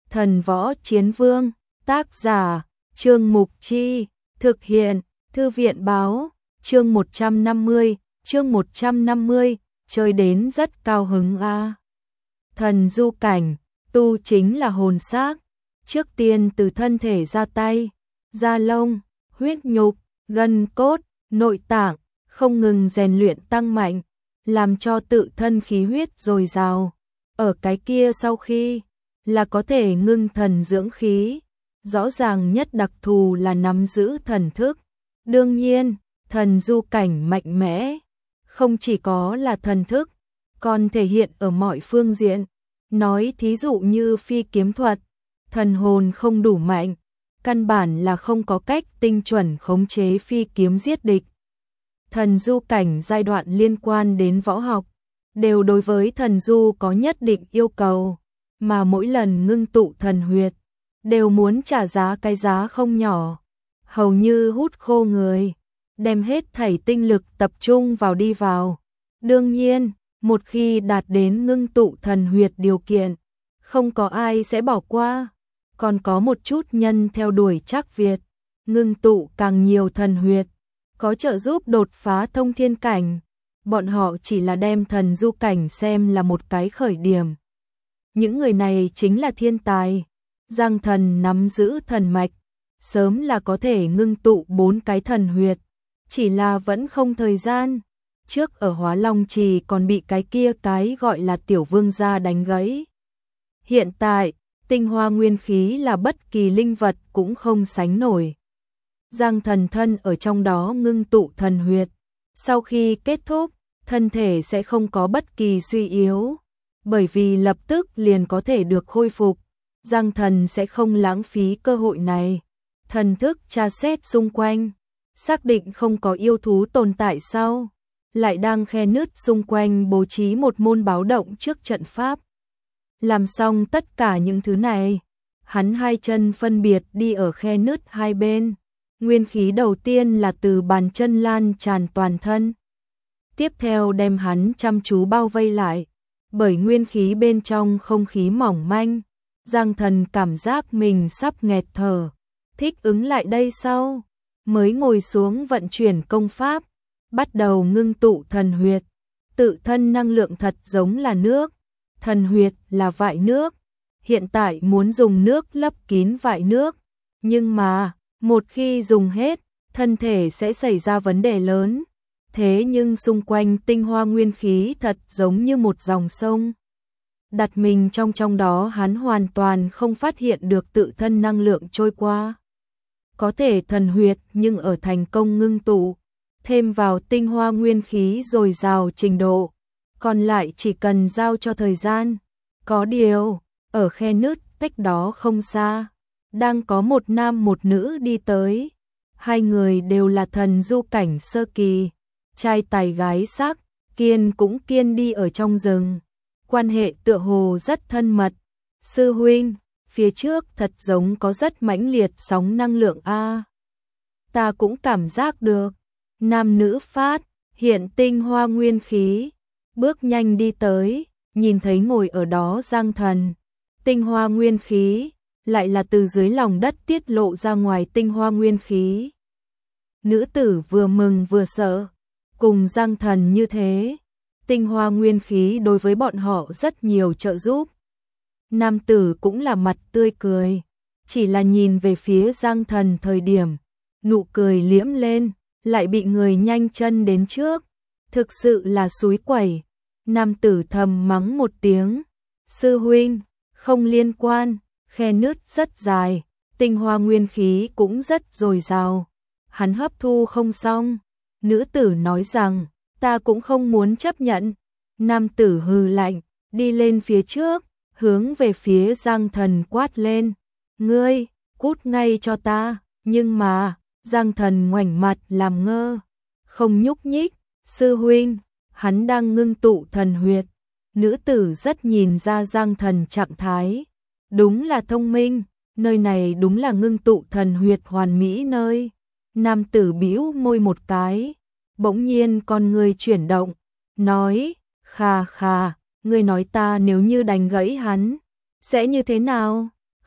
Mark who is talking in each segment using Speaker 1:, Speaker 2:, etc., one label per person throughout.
Speaker 1: Thần Võ Chiến Vương, tác giả, Trương Mục Chi, thực hiện, Thư viện Báo, chương 150, chơi đến rất cao hứng a. Thần du cảnh, tu chính là hồn xác, trước tiên từ thân thể ra tay, da lông, huyết nhục, gân cốt, nội tạng, không ngừng rèn luyện tăng mạnh, làm cho tự thân khí huyết dồi dào. Ở cái kia sau khi là có thể ngưng thần dưỡng khí, rõ ràng nhất đặc thù là nắm giữ thần thức. Đương nhiên, thần du cảnh mạnh mẽ, không chỉ có là thần thức, còn thể hiện ở mọi phương diện. Nói thí dụ như phi kiếm thuật, thần hồn không đủ mạnh, căn bản là không có cách tinh chuẩn khống chế phi kiếm giết địch. Thần du cảnh giai đoạn liên quan đến võ học, đều đối với thần du có nhất định yêu cầu, mà mỗi lần ngưng tụ thần huyệt, đều muốn trả giá cái giá không nhỏ, hầu như hút khô người, đem hết thảy tinh lực tập trung vào đi vào. Đương nhiên, một khi đạt đến ngưng tụ thần huyệt điều kiện, không có ai sẽ bỏ qua, còn có một chút nhân theo đuổi Trác Việt, ngưng tụ càng nhiều thần huyệt, có trợ giúp đột phá thông thiên cảnh. Bọn họ chỉ là đem thần du cảnh xem là một cái khởi điểm. Những người này chính là thiên tài. Giang Thần nắm giữ thần mạch, sớm là có thể ngưng tụ 4 cái thần huyệt, chỉ là vẫn không thời gian. Trước ở Hóa Long Trì còn bị cái gọi là tiểu vương gia đánh gãy. Hiện tại, tinh hoa nguyên khí là bất kỳ linh vật cũng không sánh nổi. Giang Thần thân ở trong đó ngưng tụ thần huyệt, sau khi kết thúc, thân thể sẽ không có bất kỳ suy yếu, bởi vì lập tức liền có thể được khôi phục. Giang Thần sẽ không lãng phí cơ hội này. Thần thức tra xét xung quanh, xác định không có yêu thú tồn tại sau, lại đang khe nứt xung quanh bố trí một môn báo động trước trận pháp. Làm xong tất cả những thứ này, hắn hai chân phân biệt đi ở khe nứt hai bên. Nguyên khí đầu tiên là từ bàn chân lan tràn toàn thân, tiếp theo đem hắn chăm chú bao vây lại, bởi nguyên khí bên trong không khí mỏng manh. Giang Thần cảm giác mình sắp nghẹt thở, thích ứng lại đây sau, mới ngồi xuống vận chuyển công pháp, bắt đầu ngưng tụ thần huyệt. Tự thân năng lượng thật giống là nước, thần huyệt là vại nước, hiện tại muốn dùng nước lấp kín vại nước, nhưng mà, một khi dùng hết, thân thể sẽ xảy ra vấn đề lớn. Thế nhưng xung quanh tinh hoa nguyên khí thật giống như một dòng sông. Đặt mình trong đó, hắn hoàn toàn không phát hiện được tự thân năng lượng trôi qua. Có thể thần huyệt nhưng ở thành công ngưng tụ, thêm vào tinh hoa nguyên khí dồi dào trình độ, còn lại chỉ cần giao cho thời gian. Có điều, ở khe nứt cách đó không xa, đang có một nam một nữ đi tới. Hai người đều là thần du cảnh sơ kỳ, trai tài gái sắc, kiên cũng kiên đi ở trong rừng. Quan hệ tựa hồ rất thân mật. Sư huynh, phía trước thật giống có rất mãnh liệt sóng năng lượng a. Ta cũng cảm giác được. Nam nữ phát hiện tinh hoa nguyên khí, bước nhanh đi tới, nhìn thấy ngồi ở đó Giang Thần. Tinh hoa nguyên khí lại là từ dưới lòng đất tiết lộ ra ngoài tinh hoa nguyên khí. Nữ tử vừa mừng vừa sợ, cùng Giang Thần như thế, tinh hoa nguyên khí đối với bọn họ rất nhiều trợ giúp. Nam tử cũng là mặt tươi cười, chỉ là nhìn về phía Giang Thần thời điểm, nụ cười liễm lên, lại bị người nhanh chân đến trước, thực sự là xúi quẩy. Nam tử thầm mắng một tiếng, sư huynh, không liên quan, khe nứt rất dài, tinh hoa nguyên khí cũng rất dồi dào, hắn hấp thu không xong. Nữ tử nói rằng, ta cũng không muốn chấp nhận. Nam tử hừ lạnh, đi lên phía trước, hướng về phía Giang Thần quát lên, ngươi, cút ngay cho ta. Nhưng mà, Giang Thần ngoảnh mặt làm ngơ, không nhúc nhích. Sư huynh, hắn đang ngưng tụ thần huyệt. Nữ tử rất nhìn ra Giang Thần trạng thái, đúng là thông minh, nơi này đúng là ngưng tụ thần huyệt hoàn mỹ nơi. Nam tử bĩu môi một cái, bỗng nhiên con người chuyển động, nói, khà khà, ngươi nói ta nếu như đánh gãy hắn, sẽ như thế nào?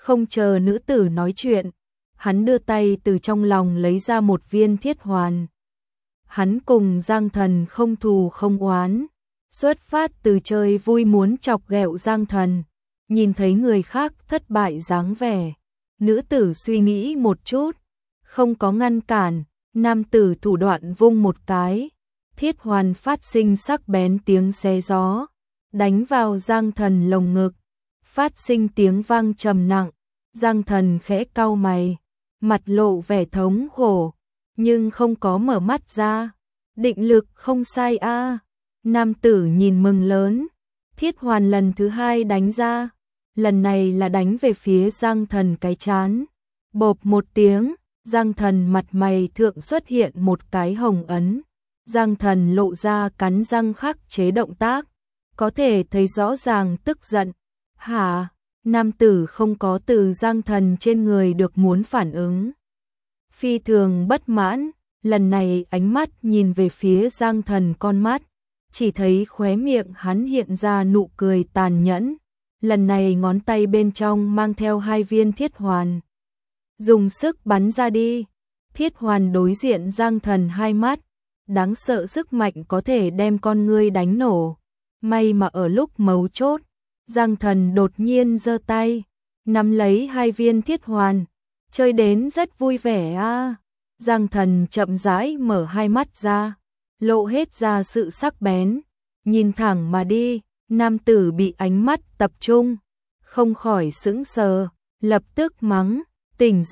Speaker 1: Không chờ nữ tử nói chuyện, hắn đưa tay từ trong lòng lấy ra một viên thiết hoàn. Hắn cùng Giang Thần không thù không oán, xuất phát từ chơi vui muốn chọc ghẹo Giang Thần, nhìn thấy người khác thất bại dáng vẻ. Nữ tử suy nghĩ một chút, không có ngăn cản, nam tử thủ đoạn vung một cái, thiết hoàn phát sinh sắc bén tiếng xé gió, đánh vào Giang Thần lồng ngực, phát sinh tiếng vang trầm nặng. Giang Thần khẽ cau mày, mặt lộ vẻ thống khổ, nhưng không có mở mắt ra. Định lực không sai a. Nam tử nhìn mừng lớn, thiết hoàn lần thứ hai đánh ra, lần này là đánh về phía Giang Thần cái trán. Bộp một tiếng, Giang Thần mặt mày thượng xuất hiện một cái hồng ấn. Giang Thần lộ ra cắn răng khắc chế động tác, có thể thấy rõ ràng tức giận. Hả? Nam tử không có từ Giang Thần trên người được muốn phản ứng. Phi thường bất mãn, lần này ánh mắt nhìn về phía Giang Thần con mắt, chỉ thấy khóe miệng hắn hiện ra nụ cười tàn nhẫn. Lần này ngón tay bên trong mang theo 2 viên thiết hoàn. Dùng sức bắn ra đi. Thiết hoàn đối diện Giang Thần 2 mắt, đáng sợ sức mạnh có thể đem con ngươi đánh nổ. May mà ở lúc mấu chốt, Giang Thần đột nhiên giơ tay, nắm lấy 2 viên thiết hoàn, chơi đến rất vui vẻ a. Giang Thần chậm rãi mở 2 mắt ra, lộ hết ra sự sắc bén, nhìn thẳng mà đi. Nam tử bị ánh mắt tập trung, không khỏi sững sờ, lập tức mắng, tỉnh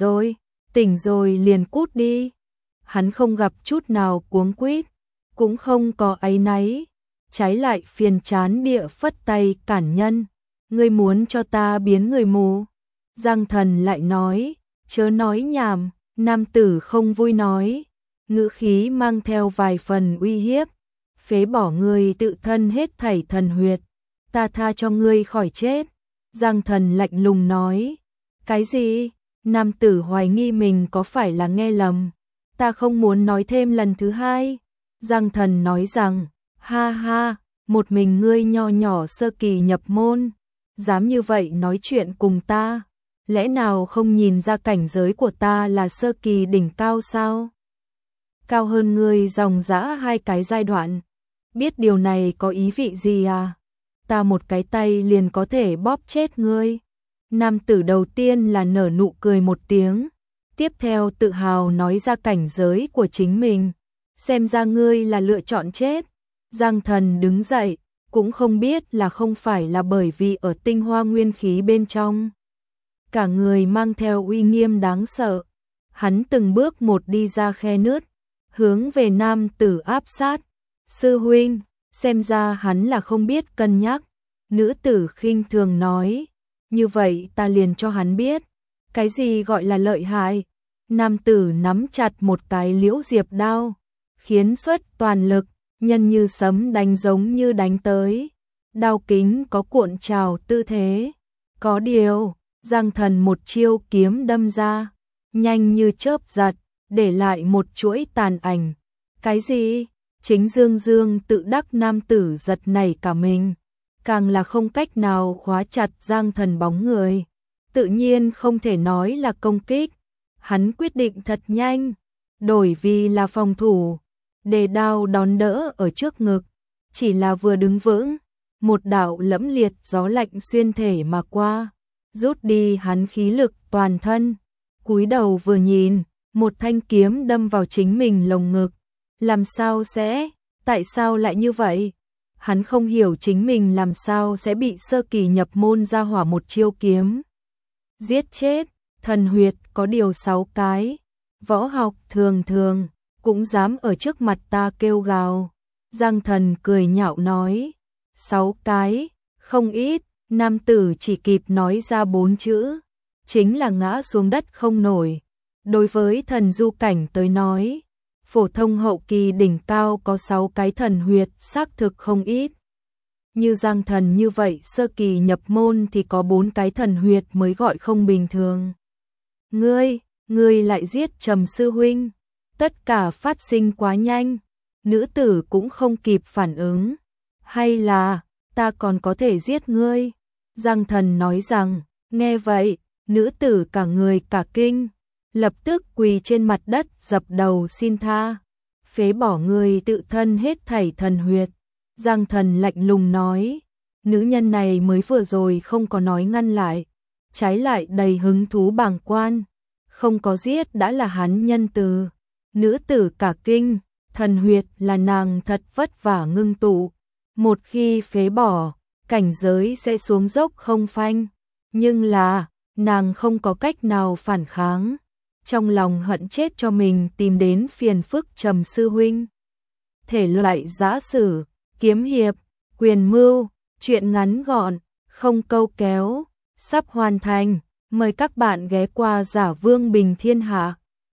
Speaker 1: rồi liền cút đi. Hắn không gặp chút nào cuống quýt, cũng không có áy náy, trái lại phiền chán địa phất tay cản nhân. Ngươi muốn cho ta biến người mù? Giang Thần lại nói, chớ nói nhảm. Nam tử không vui nói, ngữ khí mang theo vài phần uy hiếp, phế bỏ ngươi tự thân hết thảy thần huyệt, ta tha cho ngươi khỏi chết. Giang Thần lạnh lùng nói, cái gì? Nam tử hoài nghi mình có phải là nghe lầm, ta không muốn nói thêm lần thứ hai. Giang Thần nói rằng, ha ha, một mình ngươi nho nhỏ sơ kỳ nhập môn, dám như vậy nói chuyện cùng ta, lẽ nào không nhìn ra cảnh giới của ta là sơ kỳ đỉnh cao sao? Cao hơn ngươi dòng dã 2 cái giai đoạn. Biết điều này có ý vị gì à? Ta một cái tay liền có thể bóp chết ngươi. Nam tử đầu tiên là nở nụ cười một tiếng, tiếp theo tự hào nói ra cảnh giới của chính mình. Xem ra ngươi là lựa chọn chết. Giang Thần đứng dậy, cũng không biết là không phải là bởi vì ở tinh hoa nguyên khí bên trong. Cả người mang theo uy nghiêm đáng sợ. Hắn từng bước một đi ra khe nứt, hướng về nam tử áp sát. Sư huynh, xem ra hắn là không biết cân nhắc. Nữ tử khinh thường nói, như vậy ta liền cho hắn biết, cái gì gọi là lợi hại. Nam tử nắm chặt một cái liễu diệp đao, khiến xuất toàn lực, nhân như sấm đánh giống như đánh tới. Đao kính có cuộn trào tư thế. Có điều, Giang Thần một chiêu kiếm đâm ra, nhanh như chớp giật, để lại một chuỗi tàn ảnh. Cái gì? Chính Dương tự đắc nam tử giật nảy cả mình, càng là không cách nào khóa chặt Giang Thần bóng người. Tự nhiên không thể nói là công kích, hắn quyết định thật nhanh, đổi vì là phòng thủ, đề đao đón đỡ ở trước ngực. Chỉ là vừa đứng vững, một đạo lẫm liệt gió lạnh xuyên thể mà qua, rút đi hắn khí lực toàn thân. Cúi đầu vừa nhìn, một thanh kiếm đâm vào chính mình lồng ngực. Làm sao sẽ? Tại sao lại như vậy? Hắn không hiểu chính mình làm sao sẽ bị sơ kỳ nhập môn ra hỏa một chiêu kiếm giết chết. Thần huyệt có điều 6 cái, võ học thường thường cũng dám ở trước mặt ta kêu gào. Giang Thần cười nhạo nói, 6 cái, không ít. Nam tử chỉ kịp nói ra 4 chữ, chính là ngã xuống đất không nổi. Đối với thần du cảnh tới nói, phổ thông hậu kỳ đỉnh cao có 6 cái thần huyệt xác thực không ít. Như Giang Thần như vậy sơ kỳ nhập môn thì có 4 cái thần huyệt mới gọi không bình thường. Ngươi lại giết Trầm sư huynh. Tất cả phát sinh quá nhanh, nữ tử cũng không kịp phản ứng. Hay là, ta còn có thể giết ngươi? Giang Thần nói rằng, nghe vậy, Nữ tử cả người cả kinh, lập tức quỳ trên mặt đất dập đầu xin tha. Phế bỏ người tự thân hết thảy thần huyệt. Giang Thần lạnh lùng nói, nữ nhân này mới vừa rồi không có nói ngăn lại, trái lại đầy hứng thú bàng quan, không có giết đã là hắn nhân từ. Nữ tử cả kinh, thần huyệt là nàng thật vất vả ngưng tụ, một khi phế bỏ, cảnh giới sẽ xuống dốc không phanh, nhưng là nàng không có cách nào phản kháng, trong lòng hận chết cho mình tìm đến phiền phức Trầm sư huynh. Thể loại giã sử, kiếm hiệp, quyền mưu, truyện ngắn gọn, không câu kéo, sắp hoàn thành, mời các bạn ghé qua Giả Vương Bình Thiên Hạ.